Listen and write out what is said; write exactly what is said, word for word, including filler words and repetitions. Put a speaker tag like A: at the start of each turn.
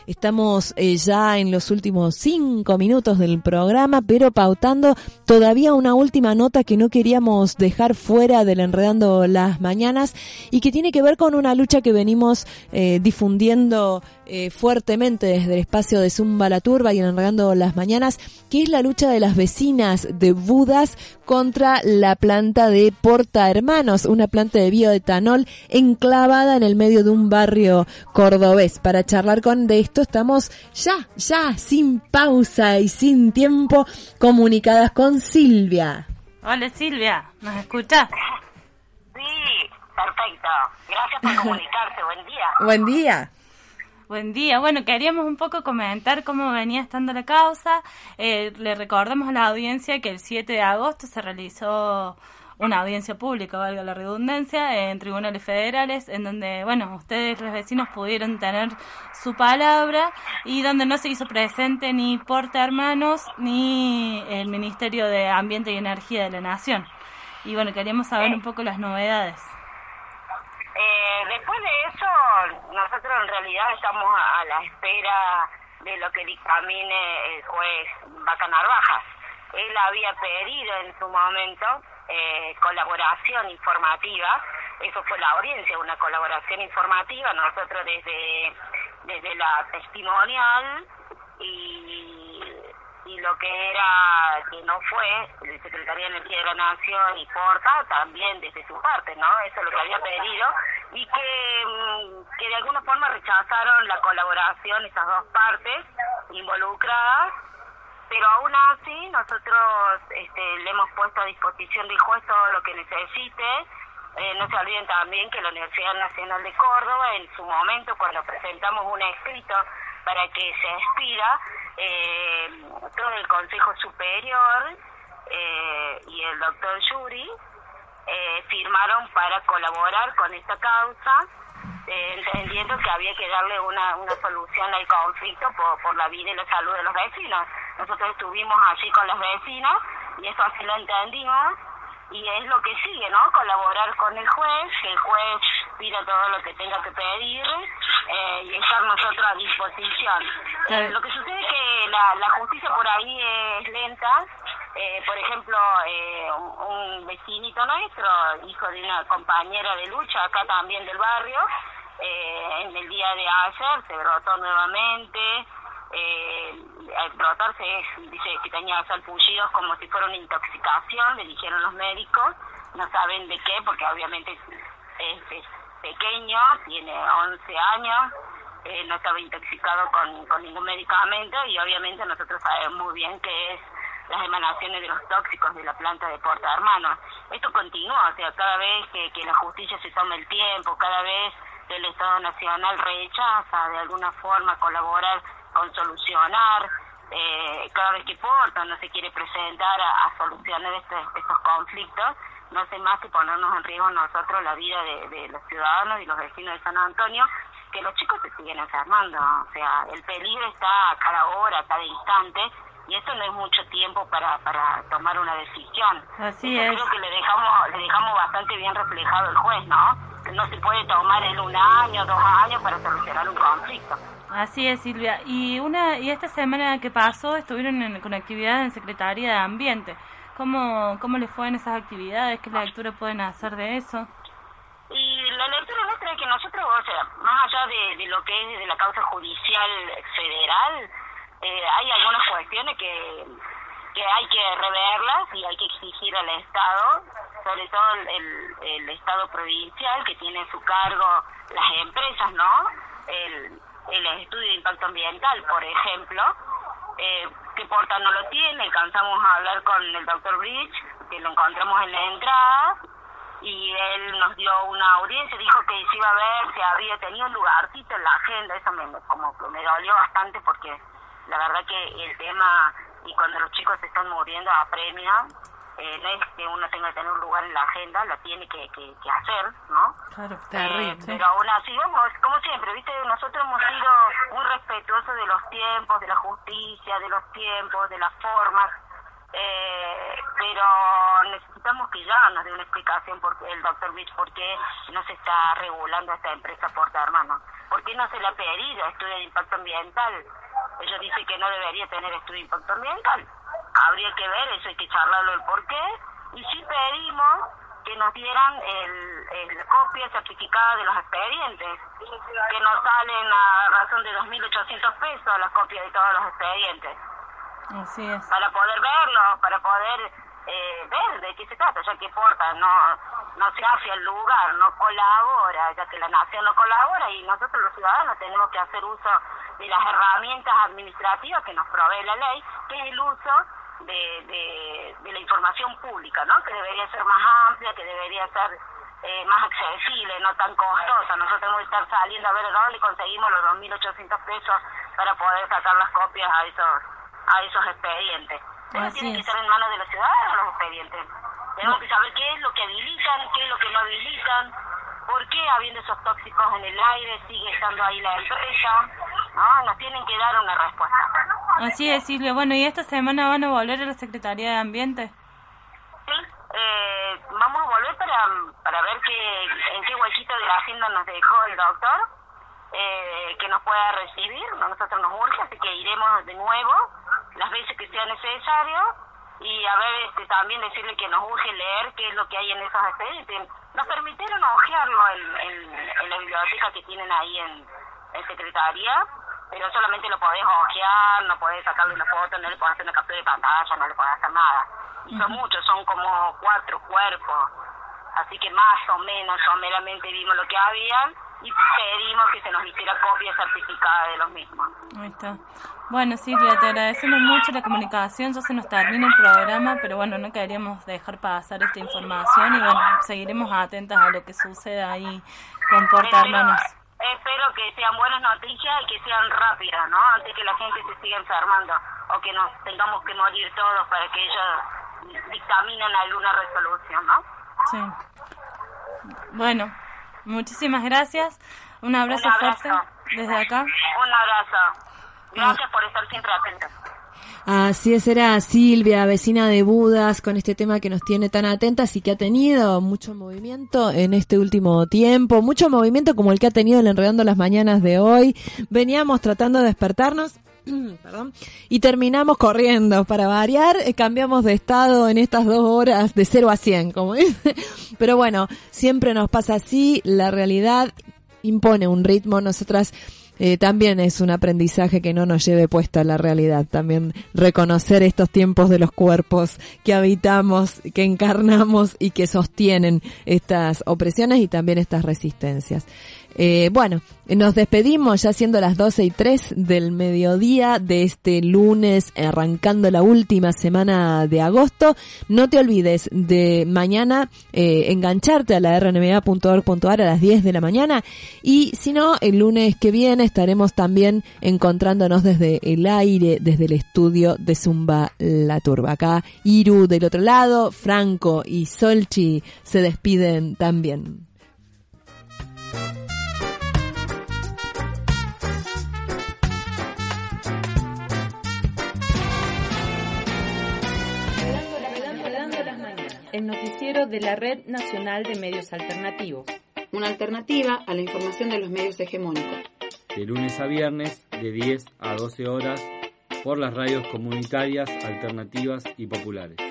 A: Estamos eh, ya en los últimos cinco minutos del programa, pero pautando todavía una última nota que no queríamos dejar fuera del Enredando las Mañanas y que tiene que ver con una lucha que venimos eh, difundiendo eh, fuertemente desde el espacio de Zumba la Turba y en Enredando las Mañanas, que es la lucha de las vecinas de Budas contra la planta de Porta Hermanos, una planta de bioetanol enclavada en el medio de un barrio cordobés. Para charlar con de esto estamos ya, ya, sin pausa y sin tiempo, comunicadas con Silvia.
B: Hola Silvia, ¿nos escuchas?
C: Sí, perfecto. Gracias por comunicarse. Buen día.
A: Buen día.
B: Buen día. Bueno, queríamos un poco comentar cómo venía estando la causa. Eh, le recordamos a la audiencia que el siete de agosto se realizó una audiencia pública, valga la redundancia, en tribunales federales, en donde, bueno, ustedes los vecinos pudieron tener su palabra y donde no se hizo presente ni Porta Hermanos ni el Ministerio de Ambiente y Energía de la Nación. Y bueno, queríamos saber un poco las novedades.
C: Eh, después de eso, nosotros en realidad estamos a la espera de lo que dictamine el juez Vaca Narvajas. Él había pedido en su momento eh, colaboración informativa, eso fue la audiencia, una colaboración informativa, nosotros desde, desde la testimonial y, y lo que era, que no fue, el Secretaría de Energía de la Nación y Porta, también desde su parte, ¿no? Eso es lo que había pedido, y que, que de alguna forma rechazaron la colaboración, esas dos partes involucradas. Pero aún así nosotros este, le hemos puesto a disposición del juez todo lo que necesite. Eh, no se olviden también que la Universidad Nacional de Córdoba, en su momento, cuando presentamos un escrito para que se expida, eh, todo el Consejo Superior eh, y el doctor Yuri eh, firmaron para colaborar con esta causa, eh, entendiendo que había que darle una, una solución al conflicto por, por la vida y la salud de los vecinos. Nosotros estuvimos allí con los vecinos y eso así lo entendimos y es lo que sigue, ¿no? Colaborar con el juez, que el juez pida todo lo que tenga que pedir eh, y estar nosotros a disposición. Eh, lo que sucede es que la, la justicia por ahí es lenta. Eh, por ejemplo, eh, un, un vecinito nuestro, hijo de una compañera de lucha acá también del barrio, eh, en el día de ayer se brotó nuevamente. Eh, al brotarse es, dice que tenía salpullidos como si fuera una intoxicación, le dijeron los médicos, no saben de qué, porque obviamente es, es, es pequeño, tiene once años, eh, no estaba intoxicado con, con ningún medicamento y obviamente nosotros sabemos muy bien que es las emanaciones de los tóxicos de la planta de Porta Hermanos. Esto continúa, o sea, cada vez que, que la justicia se toma el tiempo, cada vez que el Estado Nacional rechaza de alguna forma colaborar con solucionar, eh, cada vez que Porta no se quiere presentar a, a solucionar estos, estos conflictos, no hace más que ponernos en riesgo nosotros la vida de, de los ciudadanos y los vecinos de San Antonio, que los chicos se siguen enfermando, o sea, el peligro está a cada hora, a cada instante, y eso no es mucho tiempo para, para tomar una decisión.
B: Así
C: Yo
B: es.
C: creo que le dejamos, le dejamos bastante bien reflejado el juez, ¿no? No se puede tomar en un año, dos años para solucionar un conflicto.
B: Así es, Silvia. Y una y esta semana que pasó estuvieron en, con actividades en Secretaría de Ambiente. ¿Cómo, cómo les fue en esas actividades? ¿Qué lectura pueden hacer de eso?
C: Y la lectura nuestra es que nosotros, o sea, más allá de, de lo que es de la causa judicial federal, eh, hay algunas cuestiones que, que hay que reverlas y hay que exigir al Estado, sobre todo el, el, el Estado provincial, que tiene a su cargo las empresas, ¿no? El, el estudio de impacto ambiental, por ejemplo, eh, que Porta no lo tiene. Alcanzamos a hablar con el doctor Bridge, que lo encontramos en la entrada, y él nos dio una audiencia, dijo que se iba a ver si había tenido un lugarcito en la agenda. Eso me, como que me dolió bastante, porque la verdad que el tema, y cuando los chicos se están muriendo apremia, eh, no es que uno tenga que tener un lugar en la agenda, la tiene que, que, que hacer, ¿no?
B: Claro, terrible.
C: Eh, pero aún así, vamos, como siempre, ¿viste? Nosotros hemos sido muy respetuosos de los tiempos, de la justicia, de los tiempos, de las formas, Eh, pero necesitamos que ya nos dé una explicación porque el doctor Beach por qué no se está regulando esta empresa Porta Hermanos, por qué no se le ha pedido estudio de impacto ambiental. Ellos dicen que no debería tener estudio de impacto ambiental, habría que ver eso, hay que charlarlo el por qué, y sí pedimos que nos dieran el, el copia certificada de los expedientes, que nos salen a razón de dos mil ochocientos pesos las copias de todos los expedientes.
B: Así es.
C: Para poder verlo, para poder eh, ver de qué se trata, ya que Porta no no se hace el lugar, no colabora, ya que la nación no colabora y nosotros los ciudadanos tenemos que hacer uso de las herramientas administrativas que nos provee la ley, que es el uso de, de, de la información pública, ¿no? Que debería ser más amplia, que debería ser eh, más accesible, no tan costosa. Nosotros tenemos que estar saliendo a ver de dónde conseguimos los dos mil ochocientos pesos para poder sacar las copias a esos a esos expedientes. Pero tienen que estar en manos de los ciudadanos los expedientes. Tenemos que saber qué es lo que habilitan, qué es lo que no habilitan, por qué habiendo esos tóxicos en el aire sigue estando ahí la empresa, ¿no? Nos tienen que dar una respuesta.
B: Así es, Silvia. Bueno, ¿y esta semana van a volver a la Secretaría de Ambiente?
C: Sí, eh, vamos a volver para, para ver qué, en qué huequito de la agenda nos dejó el doctor, eh, que nos pueda recibir. A nosotros nos urge, así que iremos de nuevo las veces que sea necesario y a ver este, también decirle que nos urge leer qué es lo que hay en esos expedientes. Nos permitieron hojearlo en, en, en la biblioteca que tienen ahí en, en Secretaría, pero solamente lo podés hojear, no podés sacarle una foto, no le podés hacer una captura de pantalla, no le podés hacer nada. Y son muchos, son como cuatro cuerpos, así que más o menos someramente vimos lo que habían y pedimos que se nos hiciera copia certificada de los mismos.
B: Ahí está. Bueno, Silvia, te agradecemos mucho la comunicación, ya se nos termina el programa, pero bueno, no queríamos dejar pasar esta información y bueno, seguiremos atentas a lo que suceda ahí con Porta Hermanos.
C: Espero que sean buenas noticias y que sean rápidas, ¿no? Antes que la gente se siga enfermando o que nos tengamos que morir todos para que ellos dictaminen alguna resolución, ¿no?
B: Sí. Bueno, muchísimas gracias. Un abrazo,
C: Un abrazo.
B: fuerte desde acá.
C: Un abrazo. Gracias por estar siempre atentos.
A: Así es, era Silvia, vecina de Budas, con este tema que nos tiene tan atentas y que ha tenido mucho movimiento en este último tiempo, mucho movimiento como el que ha tenido el Enredando las Mañanas de hoy. Veníamos tratando de despertarnos, perdón, y terminamos corriendo. Para variar, eh, cambiamos de estado en estas dos horas de cero a cien, como dice. Pero bueno, siempre nos pasa así, la realidad impone un ritmo, nosotras Eh, también es un aprendizaje que no nos lleve puesta la realidad, también reconocer estos tiempos de los cuerpos que habitamos, que encarnamos y que sostienen estas opresiones y también estas resistencias. Eh, bueno, nos despedimos ya siendo las doce y tres del mediodía de este lunes, arrancando la última semana de agosto. No te olvides de mañana eh, engancharte a la r n m a punto org punto a r a las diez de la mañana y si no, el lunes que viene estaremos también encontrándonos desde el aire, desde el estudio de Zumba La Turba. Acá Iru del otro lado, Franco y Solchi se despiden también.
D: El noticiero de la Red Nacional de Medios Alternativos.
E: Una alternativa a la información de los medios hegemónicos.
F: De lunes a viernes, de diez a doce horas, por las radios comunitarias, alternativas y populares.